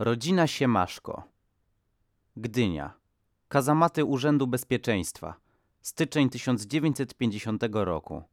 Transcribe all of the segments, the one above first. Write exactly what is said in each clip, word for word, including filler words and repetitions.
Rodzina Siemaszko. Gdynia. Kazamaty Urzędu Bezpieczeństwa. Styczeń tysiąc dziewięćset pięćdziesiątego roku.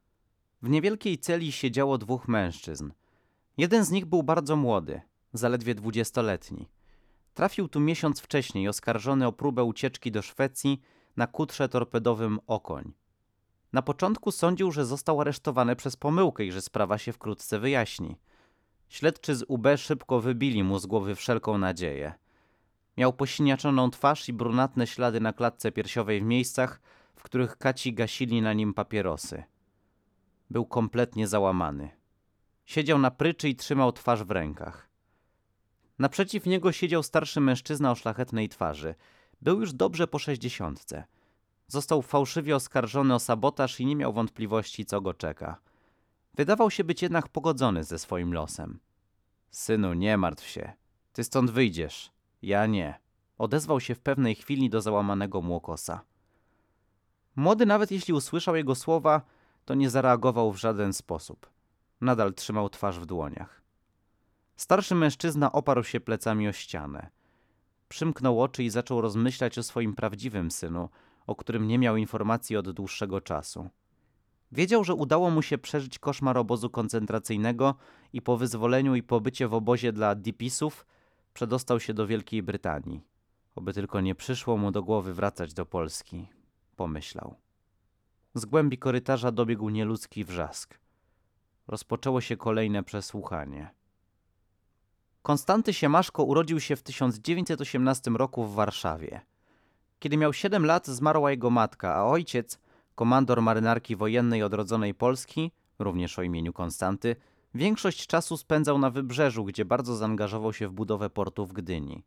W niewielkiej celi siedziało dwóch mężczyzn. Jeden z nich był bardzo młody, zaledwie dwudziestoletni. Trafił tu miesiąc wcześniej, oskarżony o próbę ucieczki do Szwecji na kutrze torpedowym Okoń. Na początku sądził, że został aresztowany przez pomyłkę i że sprawa się wkrótce wyjaśni. Śledczy z U B szybko wybili mu z głowy wszelką nadzieję. Miał posiniaczoną twarz i brunatne ślady na klatce piersiowej w miejscach, w których kaci gasili na nim papierosy. Był kompletnie załamany. Siedział na pryczy i trzymał twarz w rękach. Naprzeciw niego siedział starszy mężczyzna o szlachetnej twarzy. Był już dobrze po sześćdziesiątce. Został fałszywie oskarżony o sabotaż i nie miał wątpliwości, co go czeka. Wydawał się być jednak pogodzony ze swoim losem. Synu, nie martw się. Ty stąd wyjdziesz. Ja nie. Odezwał się w pewnej chwili do załamanego młokosa. Młody, nawet jeśli usłyszał jego słowa, to nie zareagował w żaden sposób. Nadal trzymał twarz w dłoniach. Starszy mężczyzna oparł się plecami o ścianę. Przymknął oczy i zaczął rozmyślać o swoim prawdziwym synu, o którym nie miał informacji od dłuższego czasu. Wiedział, że udało mu się przeżyć koszmar obozu koncentracyjnego i po wyzwoleniu i pobycie w obozie dla dipisów przedostał się do Wielkiej Brytanii. Oby tylko nie przyszło mu do głowy wracać do Polski, pomyślał. Z głębi korytarza dobiegł nieludzki wrzask. Rozpoczęło się kolejne przesłuchanie. Konstanty Siemaszko urodził się w tysiąc dziewięćset osiemnastym roku w Warszawie. Kiedy miał siedem lat, zmarła jego matka, a ojciec, komandor marynarki wojennej odrodzonej Polski, również o imieniu Konstanty, większość czasu spędzał na Wybrzeżu, gdzie bardzo zaangażował się w budowę portu w Gdyni.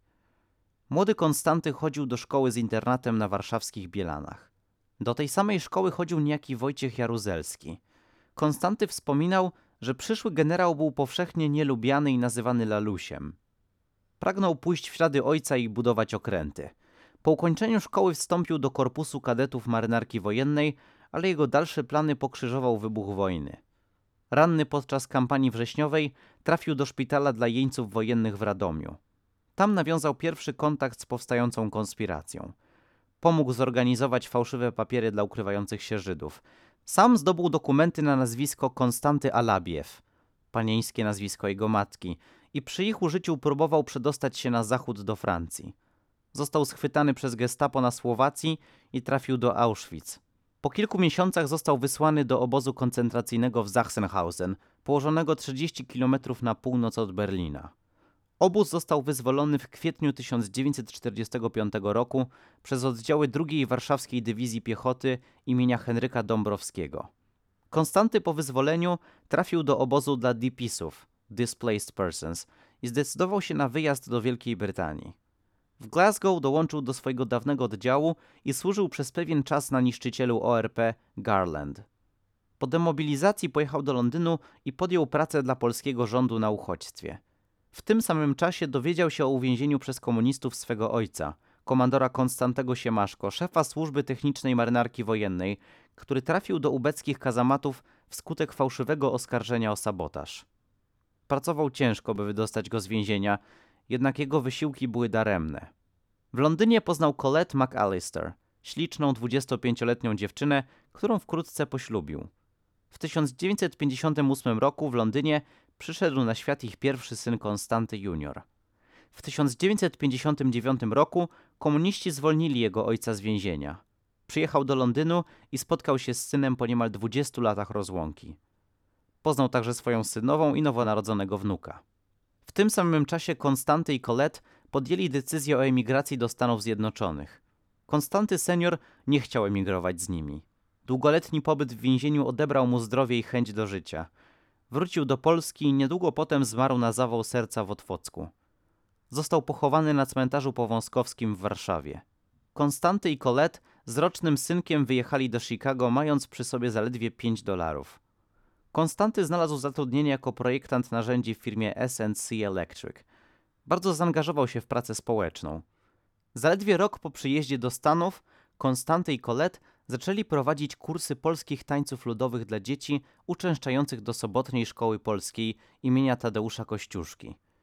Młody Konstanty chodził do szkoły z internatem na warszawskich Bielanach. Do tej samej szkoły chodził niejaki Wojciech Jaruzelski. Konstanty wspominał, że przyszły generał był powszechnie nielubiany i nazywany lalusiem. Pragnął pójść w ślady ojca i budować okręty. Po ukończeniu szkoły wstąpił do korpusu kadetów marynarki wojennej, ale jego dalsze plany pokrzyżował wybuch wojny. Ranny podczas kampanii wrześniowej trafił do szpitala dla jeńców wojennych w Radomiu. Tam nawiązał pierwszy kontakt z powstającą konspiracją. Pomógł zorganizować fałszywe papiery dla ukrywających się Żydów. Sam zdobył dokumenty na nazwisko Konstanty Alabiew, panieńskie nazwisko jego matki, i przy ich użyciu próbował przedostać się na zachód do Francji. Został schwytany przez gestapo na Słowacji i trafił do Auschwitz. Po kilku miesiącach został wysłany do obozu koncentracyjnego w Sachsenhausen, położonego trzydzieści kilometrów na północ od Berlina. Obóz został wyzwolony w kwietniu tysiąc dziewięćset czterdziestego piątego roku przez oddziały drugiej Warszawskiej Dywizji Piechoty imienia Henryka Dąbrowskiego. Konstanty po wyzwoleniu trafił do obozu dla dipisów, Displaced Persons, i zdecydował się na wyjazd do Wielkiej Brytanii. W Glasgow dołączył do swojego dawnego oddziału i służył przez pewien czas na niszczycielu O R P Garland. Po demobilizacji pojechał do Londynu i podjął pracę dla polskiego rządu na uchodźstwie. W tym samym czasie dowiedział się o uwięzieniu przez komunistów swego ojca, komandora Konstantego Siemaszko, szefa służby technicznej marynarki wojennej, który trafił do ubeckich kazamatów wskutek fałszywego oskarżenia o sabotaż. Pracował ciężko, by wydostać go z więzienia, jednak jego wysiłki były daremne. W Londynie poznał Colette McAllister, śliczną dwudziestopięcioletnią dziewczynę, którą wkrótce poślubił. W tysiąc dziewięćset pięćdziesiątym ósmym roku w Londynie przyszedł na świat ich pierwszy syn Konstanty junior W tysiąc dziewięćset pięćdziesiątym dziewiątym roku komuniści zwolnili jego ojca z więzienia. Przyjechał do Londynu i spotkał się z synem po niemal dwudziestu latach rozłąki. Poznał także swoją synową i nowonarodzonego wnuka. W tym samym czasie Konstanty i Colette podjęli decyzję o emigracji do Stanów Zjednoczonych. Konstanty senior nie chciał emigrować z nimi. Długoletni pobyt w więzieniu odebrał mu zdrowie i chęć do życia. Wrócił do Polski i niedługo potem zmarł na zawał serca w Otwocku. Został pochowany na cmentarzu powązkowskim w Warszawie. Konstanty i Colette z rocznym synkiem wyjechali do Chicago, mając przy sobie zaledwie pięć dolarów. Konstanty znalazł zatrudnienie jako projektant narzędzi w firmie S and C Electric. Bardzo zaangażował się w pracę społeczną. Zaledwie rok po przyjeździe do Stanów Konstanty i Colette zaczęli prowadzić kursy polskich tańców ludowych dla dzieci uczęszczających do sobotniej szkoły polskiej imienia Tadeusza Kościuszki.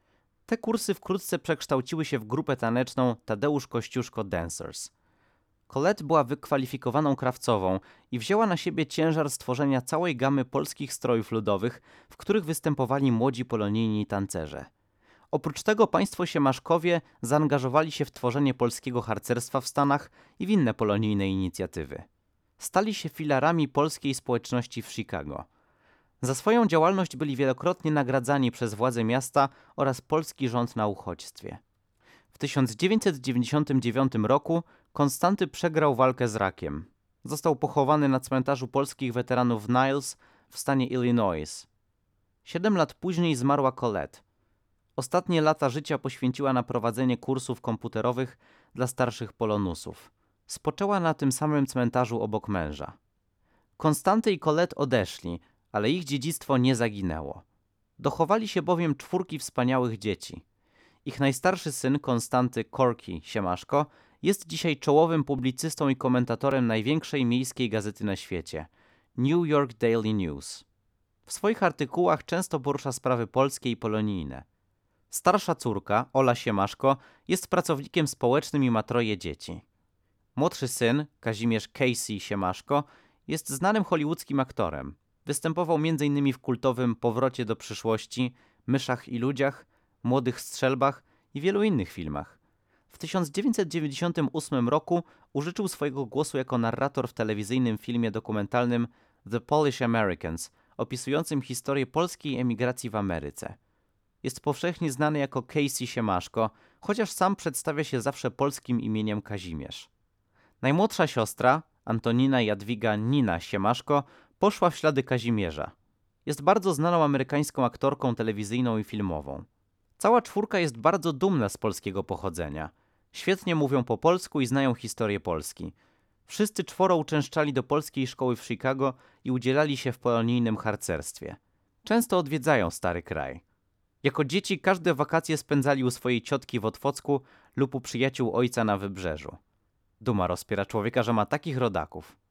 Te kursy wkrótce przekształciły się w grupę taneczną Tadeusz Kościuszko Dancers. Colette była wykwalifikowaną krawcową i wzięła na siebie ciężar stworzenia całej gamy polskich strojów ludowych, w których występowali młodzi polonijni tancerze. Oprócz tego państwo Siemaszkowie zaangażowali się w tworzenie polskiego harcerstwa w Stanach i w inne polonijne inicjatywy. Stali się filarami polskiej społeczności w Chicago. Za swoją działalność byli wielokrotnie nagradzani przez władze miasta oraz polski rząd na uchodźstwie. W tysiąc dziewięćset dziewięćdziesiątym dziewiątym roku Konstanty przegrał walkę z rakiem. Został pochowany na cmentarzu polskich weteranów w Niles w stanie Illinois. Siedem lat później zmarła Colette. Ostatnie lata życia poświęciła na prowadzenie kursów komputerowych dla starszych polonusów. Spoczęła na tym samym cmentarzu obok męża. Konstanty i Colette odeszli, ale ich dziedzictwo nie zaginęło. Dochowali się bowiem czwórki wspaniałych dzieci. Ich najstarszy syn, Konstanty Corky Siemaszko, jest dzisiaj czołowym publicystą i komentatorem największej miejskiej gazety na świecie – New York Daily News. W swoich artykułach często porusza sprawy polskie i polonijne. Starsza córka, Ola Siemaszko, jest pracownikiem społecznym i ma troje dzieci. Młodszy syn, Kazimierz Casey Siemaszko, jest znanym hollywoodzkim aktorem. Występował między innymi w kultowym Powrocie do przyszłości, Myszach i ludziach, Młodych strzelbach i wielu innych filmach. W tysiąc dziewięćset dziewięćdziesiątym ósmym roku użyczył swojego głosu jako narrator w telewizyjnym filmie dokumentalnym The Polish Americans, opisującym historię polskiej emigracji w Ameryce. Jest powszechnie znany jako Casey Siemaszko, chociaż sam przedstawia się zawsze polskim imieniem Kazimierz. Najmłodsza siostra, Antonina Jadwiga Nina Siemaszko, poszła w ślady Kazimierza. Jest bardzo znaną amerykańską aktorką telewizyjną i filmową. Cała czwórka jest bardzo dumna z polskiego pochodzenia. Świetnie mówią po polsku i znają historię Polski. Wszyscy czworo uczęszczali do polskiej szkoły w Chicago i udzielali się w polonijnym harcerstwie. Często odwiedzają stary kraj. Jako dzieci każde wakacje spędzali u swojej ciotki w Otwocku lub u przyjaciół ojca na Wybrzeżu. Duma rozpiera człowieka, że ma takich rodaków.